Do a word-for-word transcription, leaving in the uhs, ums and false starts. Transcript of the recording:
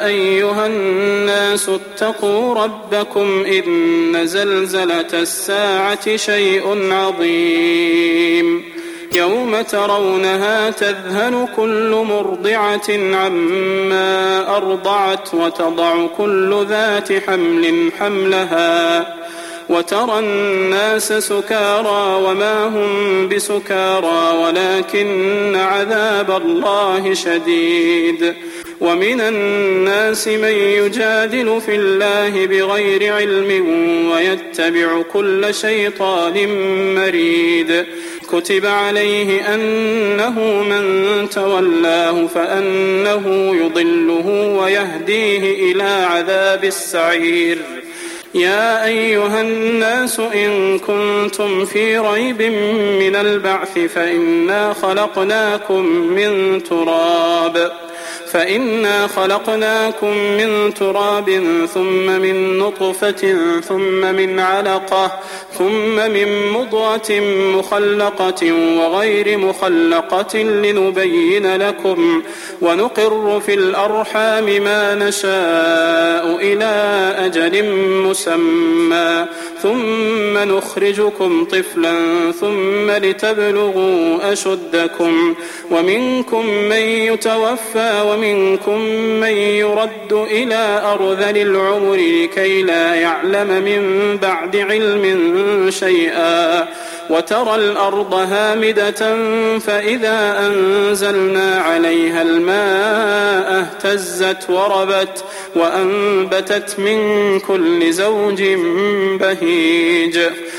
أيها الناس اتقوا ربكم إن زلزلة الساعة شيء عظيم يوم ترونها تذهل كل مرضعة عما أرضعت وتضع كل ذات حمل حملها وترى الناس سكارى وما هم بسكارى ولكن عذاب الله شديد ومن الناس من يجادل في الله بغير علم ويتبع كل شيطان مريد كتب عليه أنه من تولاه فأنه يضله ويهديه إلى عذاب السعير يا أيها الناس إن كنتم في ريب من البعث فإنا خلقناكم من تراب فإنا خلقناكم من تراب ثم من نطفة ثم من علقة ثم من مضغة مخلقة وغير مخلقة لنبين لكم ونقر في الأرحام ما نشاء إلى أجل مسمى ثم نخرجكم طفلا ثم لتبلغوا أشدكم ومنكم من يتوفى ومنكم من يرد إلى أرذل العمر لكي لا يعلم من بعد علم شيئا وترى الأرض هامدة فإذا أنزلنا عليها الماء اهتزت وربت وأنبتت من كل زوج بهيج